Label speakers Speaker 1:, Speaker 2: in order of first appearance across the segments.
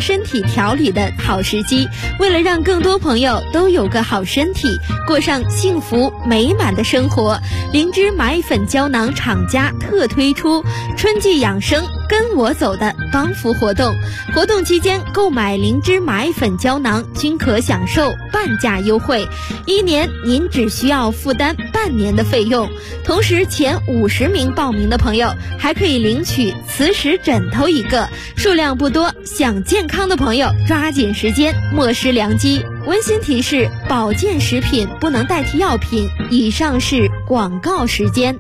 Speaker 1: 身体调理的好时机。为了让更多朋友都有个好身体，过上幸福美满的生活，灵芝蚂蚁粉胶囊厂家特推出春季养生跟我走的帮扶活动。活动期间购买灵芝蚂蚁粉胶囊均可享受半价优惠，1年您只需要负担半年的费用。同时前50名报名的朋友还可以领取磁石枕头1个，数量不多，想健康的朋友抓紧时间，莫失良机。温馨提示：保健食品不能代替药品。以上是广告时间。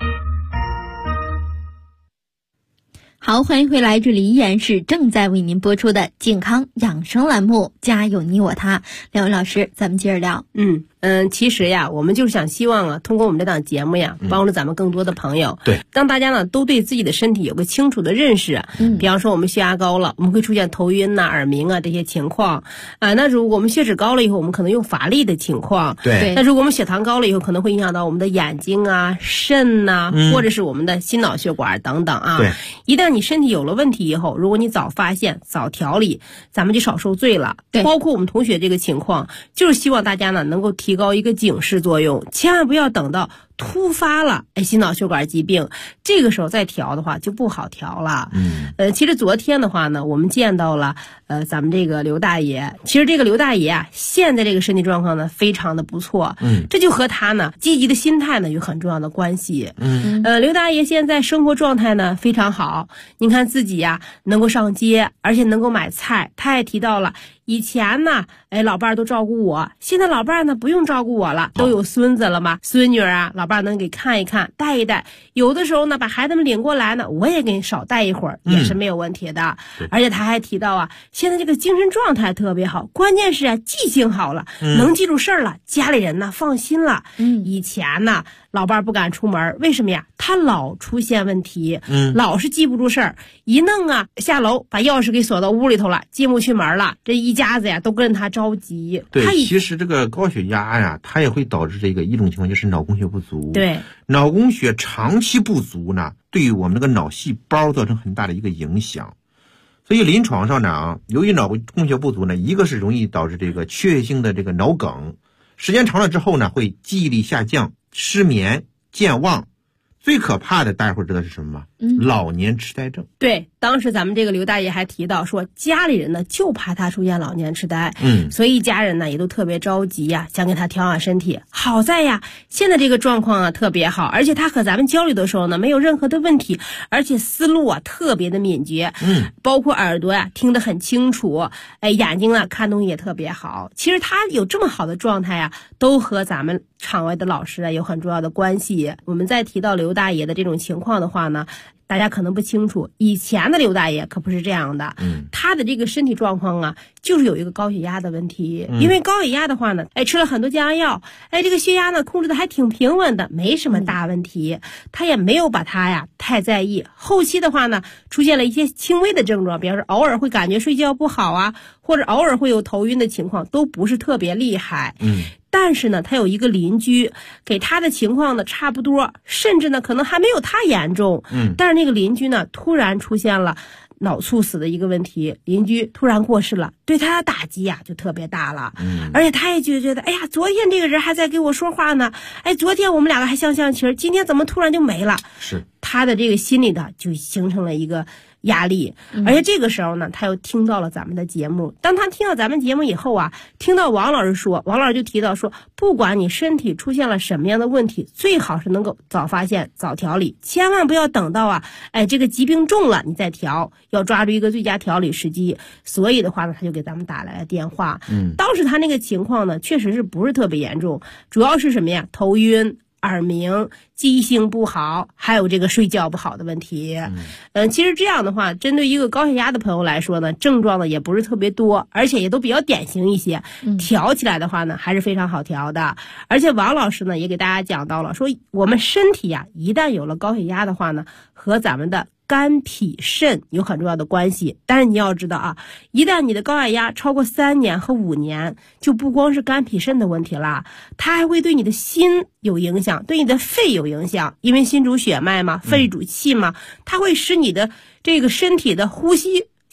Speaker 1: 好，欢迎回来，这里依然是正在为您播出的健康养生栏目，家有你我他。两位老师，咱们接着聊。
Speaker 2: 其实呀，我们就是想希望啊，通过我们这档节目呀，帮助咱们更多的朋友，
Speaker 3: 对，
Speaker 2: 让大家呢都对自己的身体有个清楚的认识。比方说我们血压高了，我们会出现头晕呐、耳鸣啊这些情况啊。那如果我们血脂高了以后，我们可能有乏力的情况。
Speaker 3: 对。
Speaker 2: 那如果我们血糖高了以后，可能会影响到我们的眼睛啊、肾呐、或者是我们的心脑血管等等啊。
Speaker 3: 对。
Speaker 2: 一旦你身体有了问题以后，如果你早发现、早调理，咱们就少受罪了。
Speaker 1: 对。
Speaker 2: 包括我们同学这个情况，就是希望大家呢能够提高一个警示作用，千万不要等到突发了心脑血管疾病，这个时候再调的话就不好调了。其实昨天的话呢，我们见到了咱们这个刘大爷。其实这个刘大爷啊，现在这个身体状况呢非常的不错。这就和他呢积极的心态呢有很重要的关系。刘大爷现在生活状态呢非常好，你看自己呀能够上街，而且能够买菜。他也提到了以前呢老伴儿都照顾我，现在老伴儿呢不用照顾我了，都有孙子了嘛，孙女儿啊老伴儿能给看一看带一带，有的时候呢把孩子们领过来呢，我也给你少带一会儿，也是没有问题的。而且他还提到啊，现在这个精神状态特别好，关键是啊记性好了，能记住事儿了，家里人呢放心了。以前呢老伴儿不敢出门，为什么呀？他老出现问题，老是记不住事儿，一弄啊下楼把钥匙给锁到屋里头了，进不去门了，这一家子呀都跟着他着急。
Speaker 3: 对，其实这个高血压呀，它也会导致一种情况，就是脑供血不足。
Speaker 2: 对，
Speaker 3: 脑供血长期不足呢，对于我们这个脑细胞造成很大的一个影响。所以临床上呢，由于脑供血不足呢，一个是容易导致这个缺血性的这个脑梗，时间长了之后呢，会记忆力下降、失眠、健忘。最可怕的大家会知道是什么吗？老年痴呆症。
Speaker 2: 对，当时咱们这个刘大爷还提到说，家里人呢就怕他出现老年痴呆，所以家人呢也都特别着急呀，想给他调养身体。好在呀，现在这个状况啊特别好，而且他和咱们交流的时候呢没有任何的问题，而且思路啊特别的敏捷，包括耳朵呀听得很清楚，眼睛啊看东西也特别好。其实他有这么好的状态啊，都和咱们场外的老师啊有很重要的关系。我们在提到刘大爷的这种情况的话呢，大家可能不清楚，以前的刘大爷可不是这样的。他的这个身体状况啊，就是有一个高血压的问题。因为高血压的话呢，吃了很多降压药，这个血压呢控制的还挺平稳的，没什么大问题。他也没有把他呀太在意。后期的话呢，出现了一些轻微的症状，比方说偶尔会感觉睡觉不好啊，或者偶尔会有头晕的情况，都不是特别厉害。但是呢，他有一个邻居，给他的情况呢差不多，甚至呢可能还没有他严重。但是那个邻居呢突然出现了脑猝死的一个问题，邻居突然过世了，对他的打击呀就特别大了。而且他也就觉得，哎呀，昨天这个人还在给我说话呢，昨天我们两个还相亲，今天怎么突然就没了？是他的这个心里的就形成了一个压力。而且这个时候呢，他又听到了咱们的节目。当他听到咱们节目以后啊，听到王老师说，王老师就提到说，不管你身体出现了什么样的问题，最好是能够早发现、早调理，千万不要等到啊，这个疾病重了你再调，要抓住一个最佳调理时机。所以的话呢，他就给咱们打来了电话。当时他那个情况呢，确实是不是特别严重，主要是什么呀？头晕、耳鸣、记性不好，还有这个睡觉不好的问题。其实这样的话，针对一个高血压的朋友来说呢，症状呢也不是特别多，而且也都比较典型一些。调起来的话呢，还是非常好调的。而且王老师呢也给大家讲到了，说我们身体呀，一旦有了高血压的话呢，和咱们的肝脾肾有很重要的关系。但是你要知道啊，一旦你的高血压超过3年和5年，就不光是肝脾肾的问题啦，它还会对你的心有影响，对你的肺有影响。因为心主血脉嘛，肺主气嘛，它会使你的这个身体的呼吸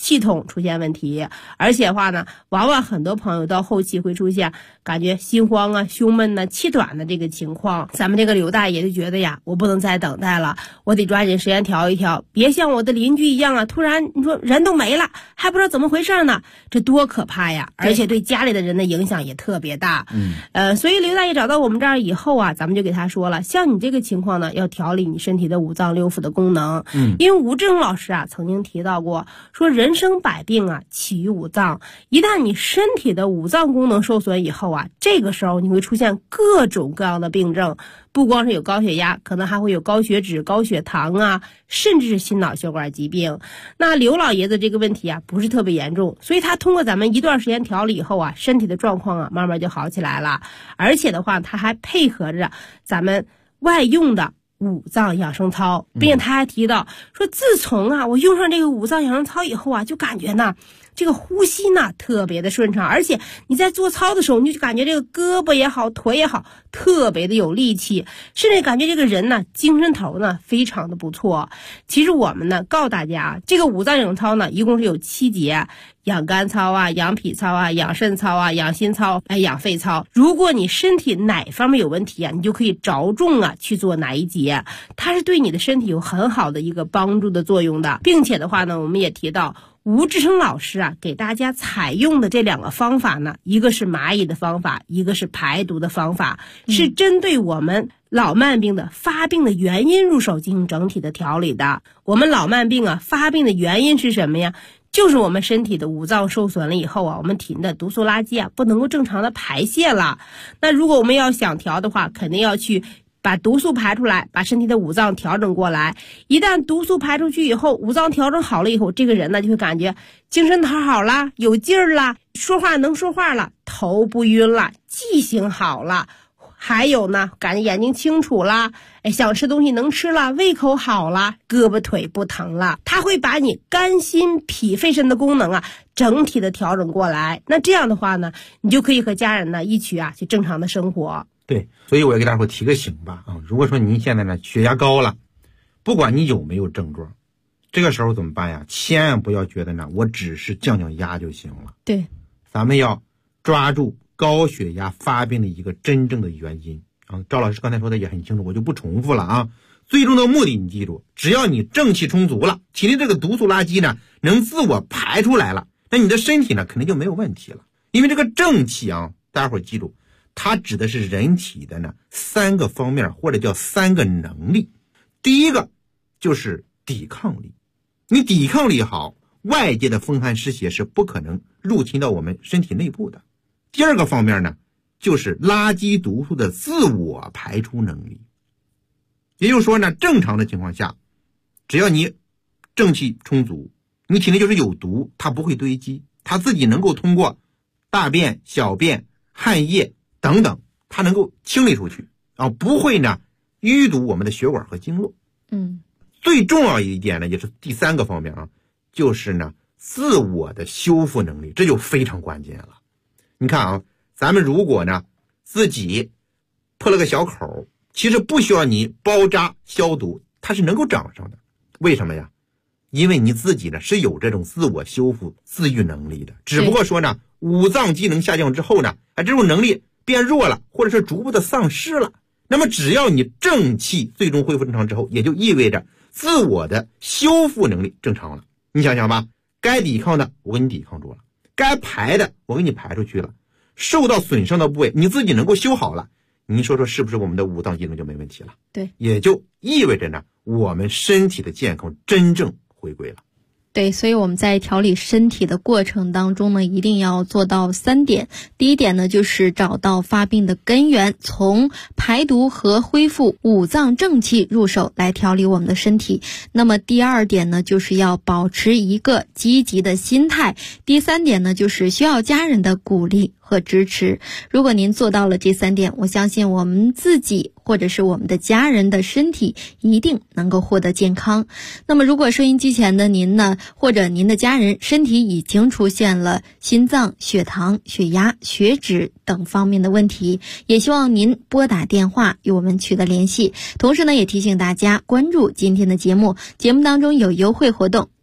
Speaker 2: 系统出现问题，而且的话呢，往往很多朋友到后期会出现感觉心慌啊、胸闷啊、气短的这个情况。咱们这个刘大爷就觉得呀，我不能再等待了，我得抓紧时间调一调，别像我的邻居一样啊，突然你说人都没了，还不知道怎么回事呢，这多可怕呀！而且对家里的人的影响也特别大。所以刘大爷找到我们这儿以后啊，咱们就给他说了，像你这个情况呢，要调理你身体的五脏六腑的功能。因为吴志荣老师啊曾经提到过，说人生百病啊起于五脏，一旦你身体的五脏功能受损以后啊，这个时候你会出现各种各样的病症，不光是有高血压，可能还会有高血脂、高血糖啊，甚至是心脑血管疾病。那刘老爷子这个问题啊不是特别严重，所以他通过咱们一段时间调理以后啊，身体的状况啊慢慢就好起来了。而且的话，他还配合着咱们外用的五脏养生操，并且他还提到说，自从啊我用上这个五脏养生操以后啊，就感觉呢这个呼吸呢特别的顺畅，而且你在做操的时候，你就感觉这个胳膊也好，腿也好，特别的有力气，甚至感觉这个人呢精神头呢非常的不错。其实我们呢告诉大家，这个五脏养生操呢一共是有7节，养肝操啊、养脾操啊、养肾操啊、养心操、养肺操。如果你身体哪方面有问题啊，你就可以着重啊去做哪一节，它是对你的身体有很好的一个帮助的作用的。并且的话呢，我们也提到吴志成老师啊给大家采用的这2个方法呢，一个是蚂蚁的方法，一个是排毒的方法，是针对我们老慢病的发病的原因入手进行整体的调理的。我们老慢病啊发病的原因是什么呀？就是我们身体的五脏受损了以后啊，我们体内的毒素垃圾啊不能够正常的排泄了。那如果我们要想调的话，肯定要去把毒素排出来，把身体的五脏调整过来。一旦毒素排出去以后，五脏调整好了以后，这个人呢就会感觉精神头好了，有劲儿了，说话能说话了，头不晕了，记性好了，还有呢感觉眼睛清楚了，想吃东西能吃了，胃口好了，胳膊腿不疼了。它会把你肝心脾肺肾的功能啊整体的调整过来。那这样的话呢，你就可以和家人呢一起啊去正常的生活。
Speaker 3: 对，所以我要给大伙提个醒吧啊！如果说您现在呢血压高了，不管你有没有症状，这个时候怎么办呀？千万不要觉得呢我只是降降压就行了。
Speaker 2: 对，
Speaker 3: 咱们要抓住高血压发病的一个真正的原因啊！赵老师刚才说的也很清楚，我就不重复了啊。最终的目的你记住，只要你正气充足了，体内这个毒素垃圾呢能自我排出来了，那你的身体呢肯定就没有问题了。因为这个正气啊，大家伙记住，它指的是人体的呢3个方面，或者叫3个能力。第一个就是抵抗力，你抵抗力好，外界的风寒湿邪是不可能入侵到我们身体内部的。第二个方面呢，就是垃圾毒素的自我排出能力。也就是说呢，正常的情况下，只要你正气充足，你体内就是有毒，它不会堆积，它自己能够通过大便、小便、汗液等等，它能够清理出去啊，不会呢淤堵我们的血管和经络。最重要一点呢，也是第3个方面啊，就是呢自我的修复能力，这就非常关键了。你看啊，咱们如果呢自己破了个小口，其实不需要你包扎消毒，它是能够长上的。为什么呀？因为你自己呢是有这种自我修复自愈能力的，只不过说呢五脏机能下降之后呢，这种能力变弱了，或者是逐步的丧失了。那么只要你正气最终恢复正常之后，也就意味着自我的修复能力正常了。你想想吧，该抵抗的我给你抵抗住了，该排的我给你排出去了，受到损伤的部位你自己能够修好了，您说说是不是我们的五脏机能就没问题了？
Speaker 2: 对，
Speaker 3: 也就意味着呢我们身体的健康真正回归了。
Speaker 1: 对，所以我们在调理身体的过程当中呢，一定要做到3点。第一点呢，就是找到发病的根源，从排毒和恢复五脏正气入手来调理我们的身体。那么第2点呢，就是要保持一个积极的心态。第3点呢，就是需要家人的鼓励和支持。如果您做到了这3点，我相信我们自己或者是我们的家人的身体一定能够获得健康。那么如果收音机前的您呢，或者您的家人身体已经出现了心脏、血糖、血压、血脂等方面的问题，也希望您拨打电话与我们取得联系。同时呢，也提醒大家关注今天的节目，节目当中有优惠活动，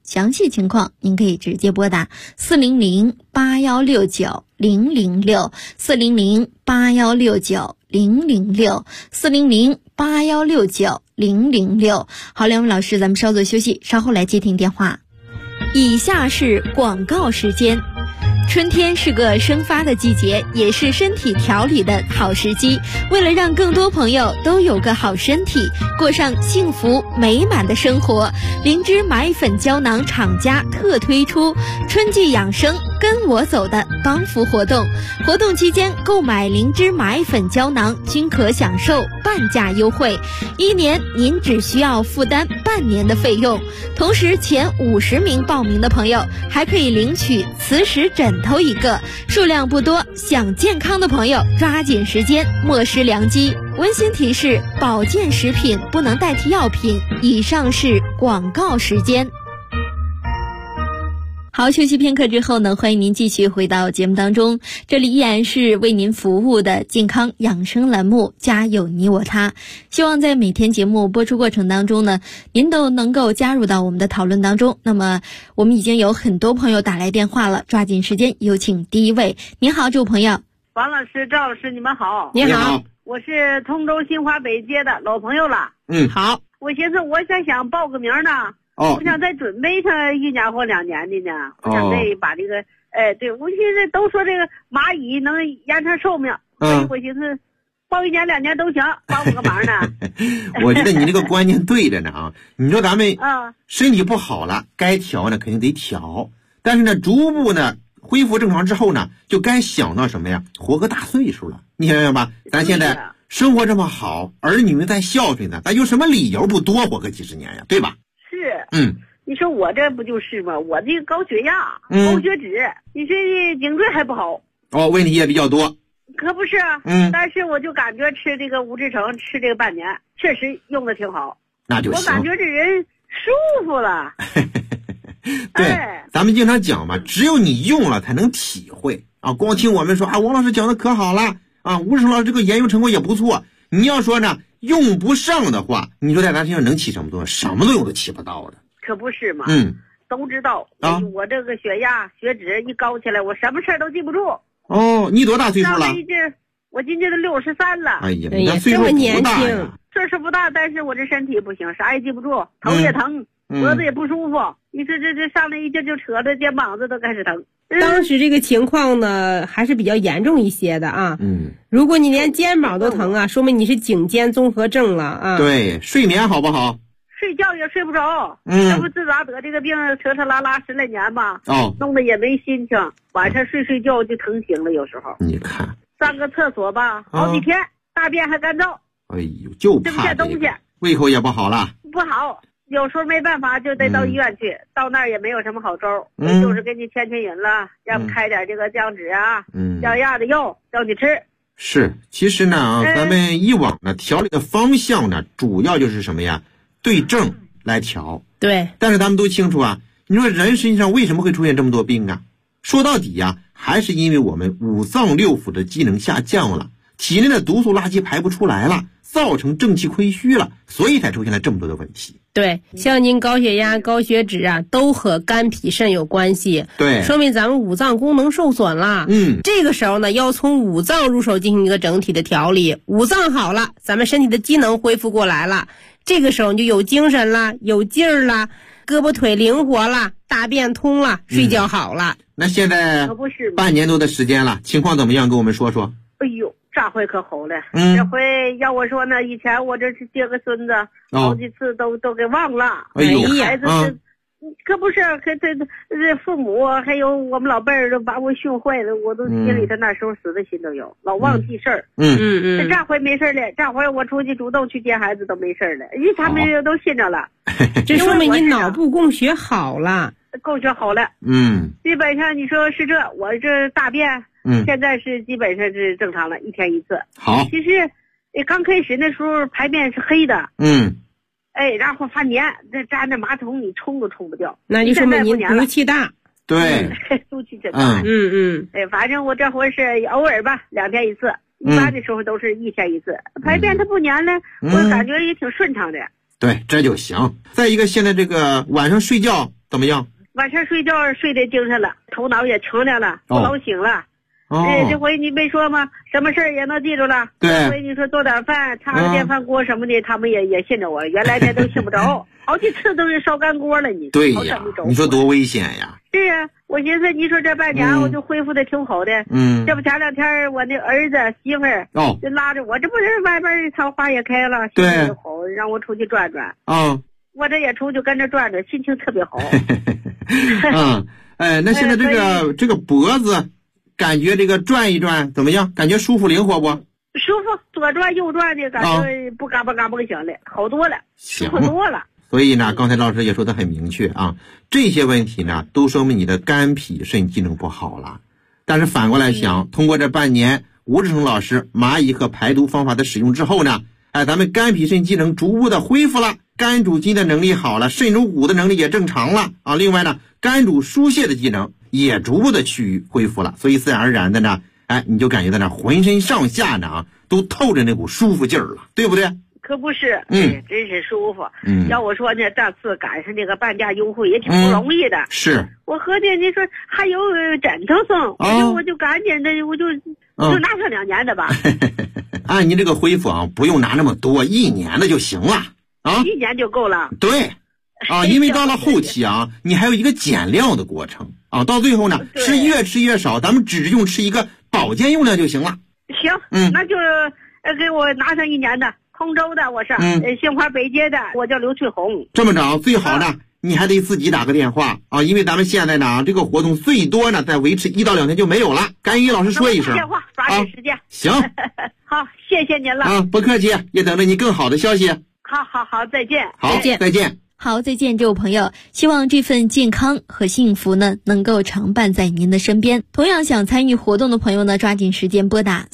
Speaker 1: 详细情况您可以直接拨打400-8169-006，400-8169-006，400-8169-006。好，两位老师，咱们稍作休息，稍后来接听电话。以下是广告时间。春天是个生发的季节，也是身体调理的好时机。为了让更多朋友都有个好身体，过上幸福美满的生活，灵芝买粉胶囊厂家特推出春季养生跟我走的帮扶活动。活动期间购买灵芝买粉胶囊均可享受半价优惠，1年您只需要负担半年的费用。同时前50名报名的朋友还可以领取磁石枕头1个，数量不多，想健康的朋友抓紧时间，莫失良机。温馨提示：保健食品不能代替药品。以上是广告时间。好，休息片刻之后呢，欢迎您继续回到节目当中，这里依然是为您服务的健康养生栏目，家有你我他。希望在每天节目播出过程当中呢，您都能够加入到我们的讨论当中。那么我们已经有很多朋友打来电话了，抓紧时间有请第一位。您好，这位朋友。
Speaker 4: 王老师、赵老师，你们好。
Speaker 2: 你好，
Speaker 4: 我是通州新华北街的老朋友了。
Speaker 2: 好。
Speaker 4: 我寻思我想报个名呢。我想再准备上1年或2年的呢。我想再把这个，对，我现在都说这个蚂蚁能延长寿命，所以我寻思报1年2年都行，帮我个忙呢。
Speaker 3: 我觉得你这个观念对着呢啊！你说咱们身体不好了，该调呢肯定得调，但是呢，逐步呢恢复正常之后呢，就该想到什么呀？活个大岁数了，你想想吧，咱现在生活这么好，儿女们在孝顺呢，咱有什么理由不多活个几十年呀？对吧？
Speaker 4: 是，你说我这不就是吗？我这个高血压、高血脂，你说颈椎还不好。
Speaker 3: 问题也比较多。
Speaker 4: 可不是，但是我就感觉吃这个五制成，吃这个半年，确实用的挺好。
Speaker 3: 那就行。
Speaker 4: 我感觉这人舒服了。
Speaker 3: 对，咱们经常讲嘛，只有你用了才能体会啊。光听我们说啊，王老师讲的可好了啊，吴志成老师这个研究成果也不错。你要说呢，用不上的话，你说在咱身上能起什么作用？什么作用都起不到的。
Speaker 4: 可不是嘛。都知道我这个血压、血脂一高起来，我什么事儿都记不住。
Speaker 3: 你多大岁数了？
Speaker 4: 我今年都63了。
Speaker 3: 哎呀，你这岁数不大呀。
Speaker 4: 岁数不大，但是我这身体不行，啥也记不住，头也疼，脖子也不舒服。你说这上来一劲就扯着肩膀子都开始疼。
Speaker 2: 当时这个情况呢，还是比较严重一些的啊。如果你连肩膀都疼啊，说明你是颈肩综合症了啊。
Speaker 3: 对，睡眠好不好？
Speaker 4: 睡觉也睡不着。这不自打得这个病扯扯拉拉10来年吧。弄得也没心情，晚上睡觉就疼醒了，有时候。你看，上个厕所吧，好几天，大便还干燥。
Speaker 3: 哎呦，就怕这个，胃口也不好了。
Speaker 4: 不好。有时候没办法就得到医院去，到那儿也没有什么好招，就是给你牵引了，要不开点这个降脂啊、降压的药叫你吃。
Speaker 3: 是，其实呢咱们以往呢调理的方向呢，主要就是什么呀？对症来调。对。但是咱们都清楚啊，你说人身上为什么会出现这么多病啊？说到底呀，还是因为我们五脏六腑的机能下降了，体内的毒素垃圾排不出来了，造成正气亏虚了，所以才出现了这么多的问题。
Speaker 2: 对，像您高血压、高血脂啊，都和肝脾肾有关系。对，说明咱们五脏功能受损了。这个时候呢，要从五脏入手进行一个整体的调理。五脏好了，咱们身体的机能恢复过来了，这个时候你就有精神了，有劲儿了，胳膊腿灵活了，大便通了，睡觉好了。
Speaker 3: 那现在半年多的时间了，情况怎么样？跟我们说说。
Speaker 4: 哎呦，这回可好了。这回要我说呢，以前我这是接个孙子，好几次都给忘了。
Speaker 3: 哎呦，
Speaker 4: 孩子可不是，这父母还有我们老辈儿都把我训坏了，我都心里头那时候死的心都有，老忘记事儿。这回没事了，这回我出去主动去接孩子都没事了，因为他们都信着了。
Speaker 2: 这说明你脑部供血好了。
Speaker 4: 供血好了。基本上你说是我这大便。现在是基本上是正常了，1天1次。好，其实刚开始那时候排便是黑的。然后发黏，这粘着马桶你冲都冲不掉。那就说明您
Speaker 2: 毒气大。
Speaker 3: 对，
Speaker 4: 毒气真大。反正我这回是偶尔吧，2天1次，一般的时候都是1天1次。排便它不黏了，我感觉也挺顺畅的。
Speaker 3: 对，这就行。再一个，现在这个晚上睡觉怎么样？
Speaker 4: 晚上睡觉睡得精神了，头脑也清亮了，不老醒了。这回你没说吗？什么事儿也能记住了。
Speaker 3: 对。
Speaker 4: 这回你说做点饭，擦个电饭锅什么的，他们也信着我。原来这都信不着，好几次都是烧干锅了你。
Speaker 3: 对呀，你说多危险呀！
Speaker 4: 是啊，我寻思你说这半年我就恢复的挺好的。这不前2天我那儿子媳妇儿就拉着我，这不是外边桃花也开了，心情好，让我出去转转。我这也出去跟着转转，心情特别好。
Speaker 3: 那现在这个脖子。感觉这个转一转怎么样？感觉舒服灵活不？
Speaker 4: 舒服，左转右转的感觉不嘎巴嘎巴响的，好多了，舒服多了。
Speaker 3: 所以呢，刚才老师也说的很明确啊，这些问题呢都说明你的肝脾肾机能不好了。但是反过来想，通过这半年吴志成老师蚂蚁和排毒方法的使用之后呢，咱们肝脾肾机能逐步的恢复了，肝主筋的能力好了，肾主骨的能力也正常了啊。另外呢，肝主疏泄的机能也逐步的趋于恢复了，所以自然而然的呢，你就感觉到那浑身上下呢都透着那股舒服劲儿了，对不对？
Speaker 4: 可不是，真是舒服。要我说呢，这次赶上这个半价优惠也挺不容易的。
Speaker 3: 是。
Speaker 4: 我合计你说还有枕头送，我就赶紧的，我就拿上2年的吧。
Speaker 3: 按您这个恢复不用拿那么多，1年的就行了啊。
Speaker 4: 1年就够了。
Speaker 3: 对。因为到了后期你还有一个减量的过程到最后呢，越吃越少，咱们只用吃一个保健用量就行了。
Speaker 4: 行，那就给我拿上1年的，通州的我是，杏花北街的，我叫刘翠红。
Speaker 3: 这么着，最好呢，你还得自己打个电话因为咱们现在呢，这个活动最多呢，再维持1到2天就没有了。赶紧给老师说一声。
Speaker 4: 电话抓紧时间。
Speaker 3: 行。
Speaker 4: 好，谢谢您了。
Speaker 3: 不客气，也等着你更好的消息。
Speaker 4: 好，再见。
Speaker 3: 好，再见。
Speaker 1: 好，再见，这位朋友。希望这份健康和幸福呢，能够常伴在您的身边。同样想参与活动的朋友呢，抓紧时间拨打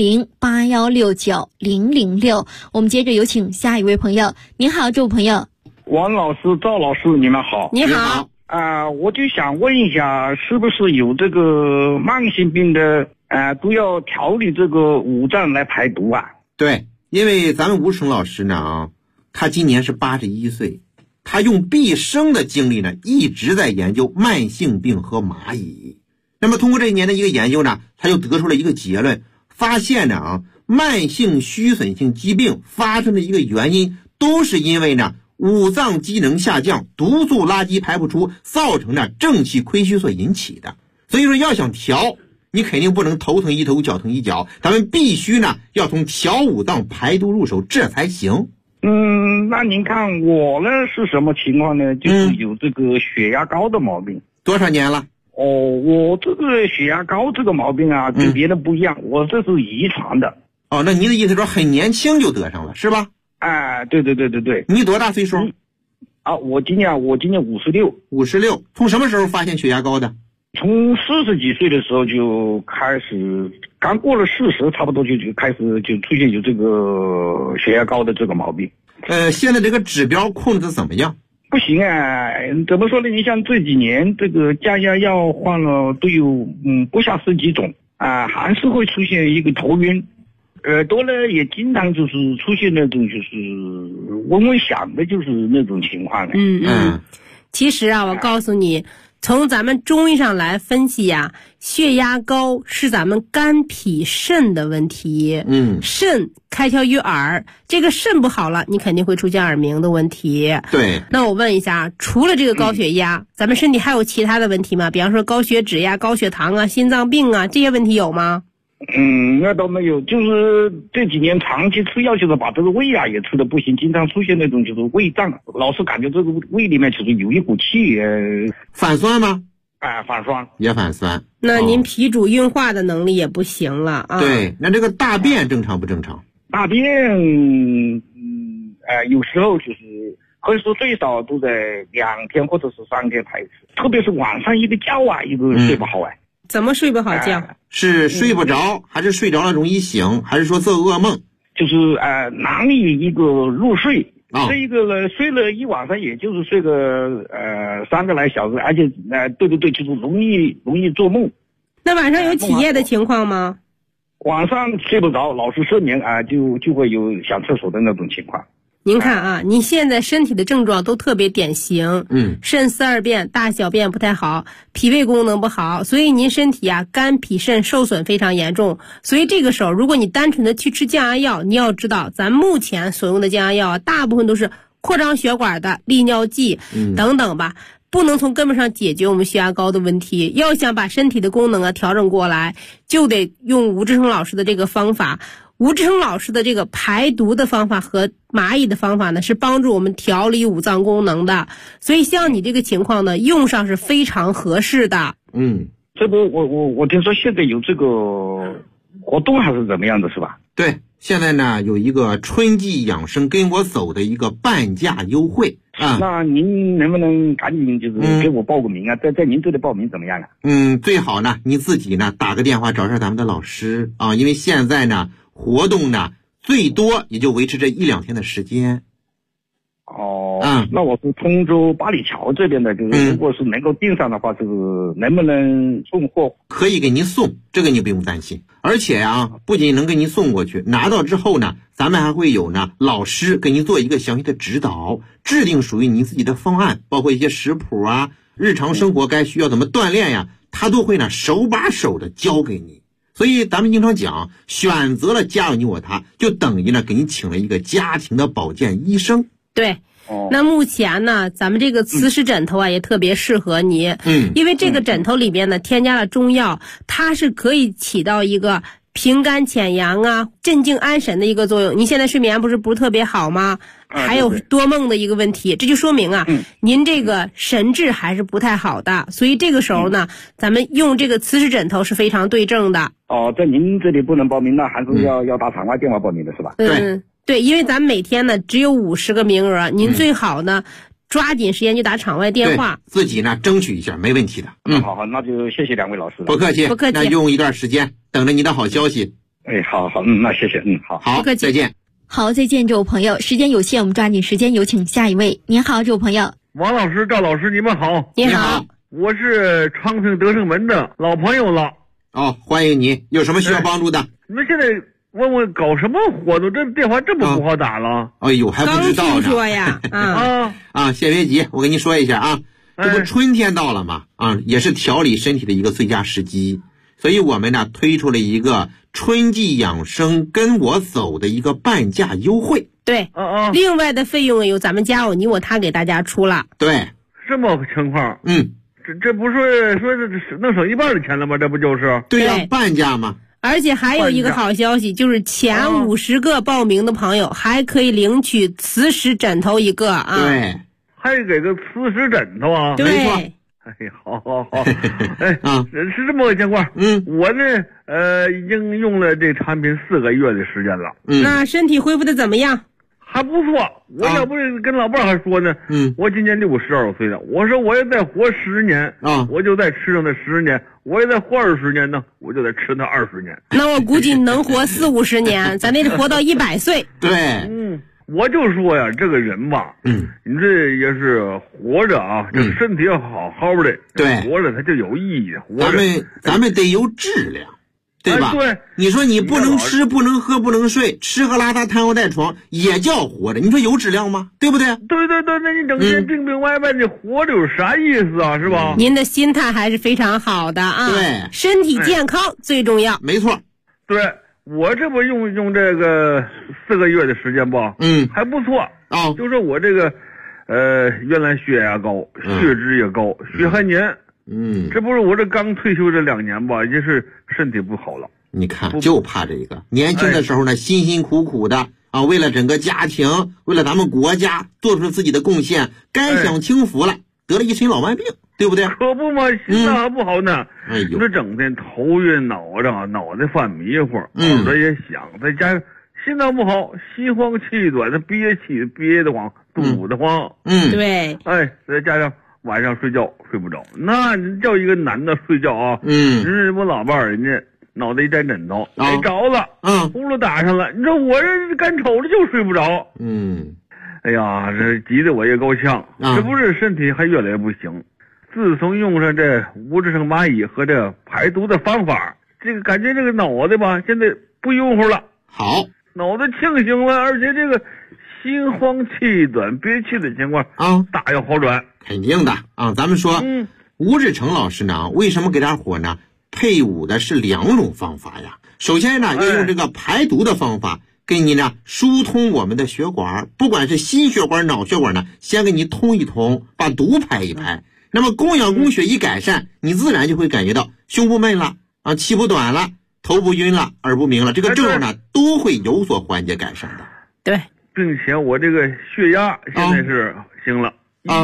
Speaker 1: 400-8169-006。我们接着有请下一位朋友。您好，这位朋友。
Speaker 5: 王老师、赵老师，你们好。
Speaker 2: 你好。
Speaker 5: 我就想问一下，是不是有这个慢性病的都要调理这个五脏来排毒啊？
Speaker 3: 对，因为咱们吴成老师呢他今年是81岁。他用毕生的精力呢，一直在研究慢性病和蚂蚁。那么通过这一年的一个研究呢，他就得出了一个结论，发现呢慢性虚损性疾病发生的一个原因，都是因为呢五脏机能下降，毒素垃圾排不出，造成呢正气亏虚所引起的。所以说要想调，你肯定不能头疼一头脚疼一脚，咱们必须呢要从调五脏排毒入手，这才行。
Speaker 5: 那您看我呢是什么情况呢？就是有这个血压高的毛病。
Speaker 3: 多少年了？
Speaker 5: 我这个血压高这个毛病跟别人不一样，我这是遗传的。
Speaker 3: 那您的意思说很年轻就得上了是吧？
Speaker 5: 对。
Speaker 3: 你多大岁数？
Speaker 5: 我今年56。
Speaker 3: 56，从什么时候发现血压高的？
Speaker 5: 从40几岁的时候就开始，刚过了40，差不多就开始就出现有这个血压高的这个毛病。
Speaker 3: 现在这个指标控制怎么样？
Speaker 5: 不行怎么说呢？你像这几年这个降压药换了都有不下10几种还是会出现一个头晕，耳朵呢也经常就是出现那种就是嗡嗡响的，就是那种情况
Speaker 2: 其实我告诉你。从咱们中医上来分析血压高是咱们肝脾肾的问题。肾开窍于耳，这个肾不好了，你肯定会出现耳鸣的问题。
Speaker 3: 对。
Speaker 2: 那我问一下，除了这个高血压，咱们身体还有其他的问题吗？比方说高血脂高血糖心脏病这些问题有吗？
Speaker 5: 那倒没有，就是这几年长期吃药，就是把这个胃也吃的不行，经常出现那种就是胃胀，老是感觉这个胃里面就是有一股气
Speaker 3: 反酸吗？
Speaker 5: 反酸
Speaker 3: 也反酸。
Speaker 2: 那您脾主运化的能力也不行了
Speaker 3: 对，那这个大便正常不正常？
Speaker 5: 大便有时候就是可以说最少都在2天或者是3天排一次，特别是晚上一个觉一个睡不好
Speaker 2: 怎么睡不好觉？
Speaker 3: 是睡不着，还是睡着了容易醒，还是说做噩梦？
Speaker 5: 就是难以一个入睡。这一个呢，睡了一晚上，也就是睡个3个来小时，而且对，就是容易做梦。
Speaker 2: 那晚上有起夜的情况吗？
Speaker 5: 晚上睡不着，老是失眠就会有想厕所的那种情况。
Speaker 2: 您看啊，你现在身体的症状都特别典型，肾四二便，大小便不太好，脾胃功能不好，所以您身体啊肝脾肾受损非常严重。所以这个时候，如果你单纯的去吃降压药，你要知道，咱目前所用的降压药啊，大部分都是扩张血管的利尿剂等等吧。不能从根本上解决我们血压高的问题，要想把身体的功能啊调整过来，就得用吴志成老师的这个方法。吴志成老师的这个排毒的方法和蚂蚁的方法呢，是帮助我们调理五脏功能的，所以像你这个情况呢，用上是非常合适的。
Speaker 5: 这不我听说现在有这个活动还是怎么样的，是吧？
Speaker 3: 对，现在呢有一个春季养生跟我走的一个半价优惠啊。
Speaker 5: 那您能不能赶紧就是给我报个名啊？在您这里报名怎么样啊？
Speaker 3: 最好呢你自己呢打个电话找上咱们的老师啊，因为现在呢活动呢最多也就维持这1-2天的时间。
Speaker 5: 那我是通州八里桥这边的，就是如果是能够订上的话，就是能不能送货？
Speaker 3: 可以给您送，这个你不用担心。而且啊，不仅能给您送过去，拿到之后呢，咱们还会有呢老师给您做一个详细的指导，制定属于您自己的方案，包括一些食谱啊，日常生活该需要怎么锻炼呀，他都会呢手把手的教给你。所以咱们经常讲，选择了加入你我他，就等于呢给你请了一个家庭的保健医生。
Speaker 2: 对。那目前呢，咱们这个磁石枕头啊也特别适合你，因为这个枕头里边呢添加了中药，它是可以起到一个平肝潜阳啊、镇静安神的一个作用。你现在睡眠不是特别好吗？还有多梦的一个问题，这就说明啊，您这个神志还是不太好的，所以这个时候呢，咱们用这个磁石枕头是非常对症的。
Speaker 5: 在您这里不能报名，那还是要打场外电话报名的是吧？
Speaker 2: 对，因为咱每天呢只有50个名额，您最好呢抓紧时间就打场外电话，
Speaker 3: 自己呢争取一下，没问题的。
Speaker 5: 好，那就谢谢两位老师了。
Speaker 3: 不客气，那用一段时间等着你的好消息。
Speaker 5: 好，那谢谢，
Speaker 3: 好，再见。
Speaker 1: 好，再见，这位朋友，时间有限，我们抓紧时间有请下一位。您好，这位朋友。
Speaker 6: 王老师、赵老师，你们好。
Speaker 2: 你好，
Speaker 6: 我是昌平德胜门的老朋友了。
Speaker 3: 欢迎你，有什么需要帮助的？
Speaker 6: 你们现在问我搞什么活动？这电话这么不好打了？
Speaker 3: 哎呦，还不知道呢。
Speaker 2: 刚听说呀，
Speaker 3: 先别急，我跟您说一下啊，这不春天到了吗？也是调理身体的一个最佳时机，所以我们呢推出了一个春季养生跟我走的一个半价优惠。
Speaker 2: 对，另外的费用由咱们家有你我他给大家出了。
Speaker 3: 对，
Speaker 6: 这么个情况。这不是说能省一半的钱了吗？这不就是？
Speaker 3: 对呀，半价嘛。
Speaker 2: 而且还有一个好消息，就是前50个报名的朋友还可以领取磁石枕头一个啊。
Speaker 3: 对，
Speaker 6: 还给个磁石枕头啊。
Speaker 2: 对，
Speaker 3: 没错。
Speaker 6: 好。是这么个情况。我呢已经用了这产品4个月的时间了。
Speaker 2: 那身体恢复的怎么样？
Speaker 6: 还不错。我要不是跟老伴还说呢，我今年62岁了，我说我也再活10年我就再吃上那10年，我也再活20年呢，我就再吃那20年。
Speaker 2: 那我估计能活40-50年，咱得活到100岁。
Speaker 3: 对，
Speaker 6: 我就说呀，这个人吧，你这也是活着啊，这身体要好好的，
Speaker 3: 对，
Speaker 6: 活着它就有意义。
Speaker 3: 咱们得有质量。对吧？
Speaker 6: 对，
Speaker 3: 你说你不能吃、不能喝、不能睡，吃喝拉撒瘫卧带床也叫活着，你说有质量吗？对不对？
Speaker 6: 对，那你整天病病歪歪的活着有啥意思啊？是吧？
Speaker 2: 您的心态还是非常好的啊。
Speaker 3: 对，
Speaker 2: 身体健康最重要。
Speaker 3: 没错。
Speaker 6: 对，我这不用这个4个月的时间吧，还不错啊。就说我这个原来血压高，血脂也高，血含年。这不是我这刚退休这2年吧，也是身体不好了。
Speaker 3: 你看，就怕这个年轻的时候呢，辛辛苦苦的为了整个家庭，为了咱们国家做出自己的贡献，该享清福了，得了一身老慢病，对不对？
Speaker 6: 可不嘛，心脏还不好呢。你说整天头晕脑胀，脑袋犯迷糊，耳朵也响，再加上心脏不好，心慌气短，他憋气憋得慌，堵得慌。
Speaker 2: 对。
Speaker 6: 再加上晚上睡觉睡不着，那你叫一个男的睡觉啊，人家我老伴儿人家脑袋一沾枕头，着了，呼噜打上了，你说我这干瞅着就睡不着，哎呀，这急得我也够呛，这不是身体还越来越不行。自从用上这吴志胜蚂蚁和这排毒的方法，这个感觉这个脑袋吧，现在不晕乎了，
Speaker 3: 好，
Speaker 6: 脑袋清醒了，而且这个心慌气短憋气的情况啊，大有好转。
Speaker 3: 肯定的啊，咱们说吴志成老师呢，为什么给大伙呢配伍的是2种方法呀？首先呢，要用这个排毒的方法给你呢疏通我们的血管，不管是心血管脑血管呢，先给你通一通，把毒排一排。那么供氧供血一改善，你自然就会感觉到胸部闷了啊，气不短了，头不晕了，耳不鸣了，这个症状呢都会有所缓解改善的。
Speaker 2: 对，
Speaker 6: 并且我这个血压现在是行了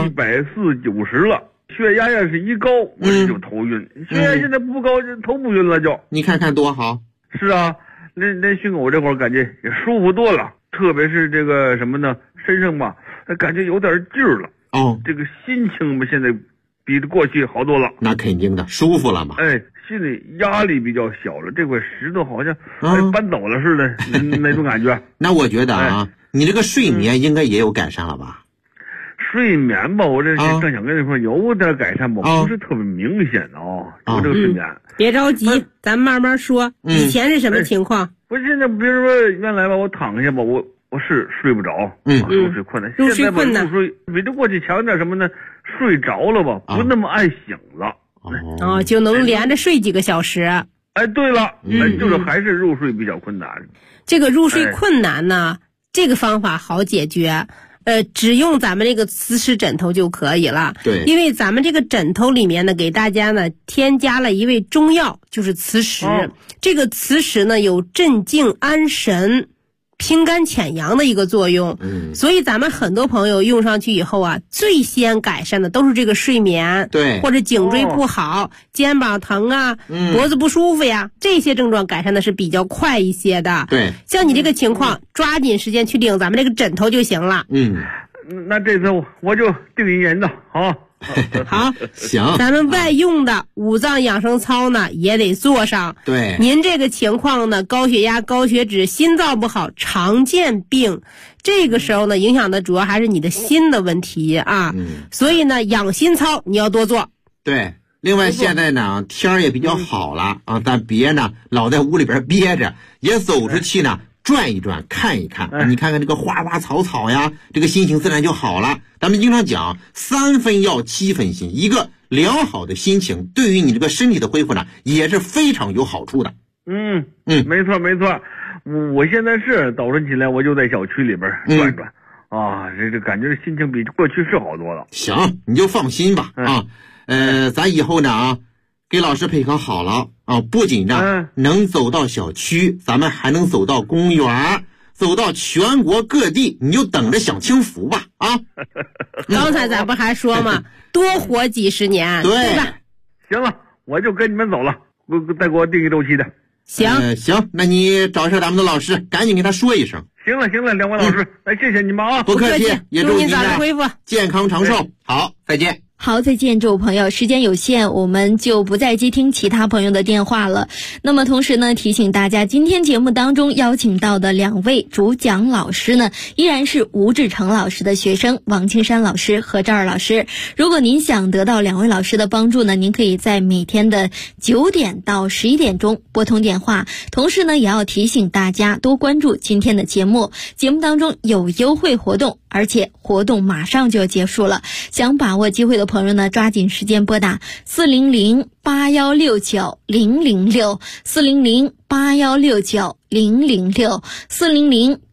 Speaker 6: ，140/90了。血压要是一高，我就头晕。血压现在不高，头不晕了就。
Speaker 3: 你看看多好。
Speaker 6: 是啊，连熏狗这会儿感觉也舒服多了，特别是这个什么呢，身上吧，感觉有点劲儿了。这个心情吧，现在比过去好多了。
Speaker 3: 那肯定的，舒服了嘛。
Speaker 6: 心里压力比较小了，这块石头好像搬走了似的，那种感觉。
Speaker 3: 那我觉得你这个睡眠应该也有改善了吧？
Speaker 6: 睡眠吧，我这正想跟你说，有点改善吧，不是特别明显的有这个睡眠。
Speaker 2: 别着急，咱慢慢说。以前是什么情况？
Speaker 6: 我现在比如说原来吧，我躺下吧，我是睡不着，入睡困难。
Speaker 2: 入睡困难，
Speaker 6: 入睡比这过去强点什么呢？睡着了吧，不那么爱醒了。
Speaker 2: 就能连着睡几个小时。
Speaker 6: 对了，就是还是入睡比较困难。
Speaker 2: 这个入睡困难呢，这个方法好解决。只用咱们这个磁石枕头就可以了。
Speaker 3: 对，
Speaker 2: 因为咱们这个枕头里面呢，给大家呢添加了一味中药，就是磁石。这个磁石呢有镇静安神、平肝潜阳的一个作用。所以咱们很多朋友用上去以后啊，最先改善的都是这个睡眠，
Speaker 3: 对，
Speaker 2: 或者颈椎不好、肩膀疼啊、脖子不舒服呀，这些症状改善的是比较快一些的。
Speaker 3: 对，
Speaker 2: 像你这个情况，抓紧时间去领咱们这个枕头就行了。
Speaker 6: 那这次我就定一年的好。
Speaker 3: 行，
Speaker 2: 咱们外用的五脏养生操呢也得做上。
Speaker 3: 对，
Speaker 2: 您这个情况呢，高血压、高血脂、心脏不好，常见病，这个时候呢，影响的主要还是你的心的问题啊。所以呢，养心操你要多做。
Speaker 3: 对，另外现在呢天儿也比较好了咱别呢老在屋里边憋着，也走出去呢转一转，看一看你看看这个花花草草呀，这个心情自然就好了。咱们经常讲3分药7分心，一个良好的心情对于你这个身体的恢复呢也是非常有好处的。
Speaker 6: 没错没错，我现在是早晨起来我就在小区里边转转这感觉心情比过去是好多了。
Speaker 3: 行，你就放心吧咱以后呢给老师配合好了不仅呢能走到小区，咱们还能走到公园，走到全国各地，你就等着享清福吧
Speaker 2: 刚才咱不还说吗？多活几十年，对吧？
Speaker 6: 行了，我就跟你们走了，再给我定一周期的。
Speaker 2: 行，
Speaker 3: 那你找一下咱们的老师，赶紧给他说一声。
Speaker 6: 行了，两位老师，谢谢你们
Speaker 3: 不客气，也祝
Speaker 2: 你早日恢复，
Speaker 3: 健康长寿。好，再见。
Speaker 1: 好，再见，诸位朋友，时间有限，我们就不再接听其他朋友的电话了。那么同时呢，提醒大家，今天节目当中邀请到的2位主讲老师呢，依然是吴志成老师的学生王青山老师和赵二老师。如果您想得到2位老师的帮助呢，您可以在每天的9点到11点钟拨通电话。同时呢，也要提醒大家多关注今天的节目，节目当中有优惠活动，而且活动马上就要结束了。想把握机会的朋友呢，抓紧时间拨打400-8169-006 400-8169-006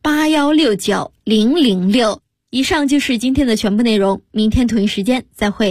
Speaker 1: 400-8169-006。以上就是今天的全部内容，明天同一时间再会。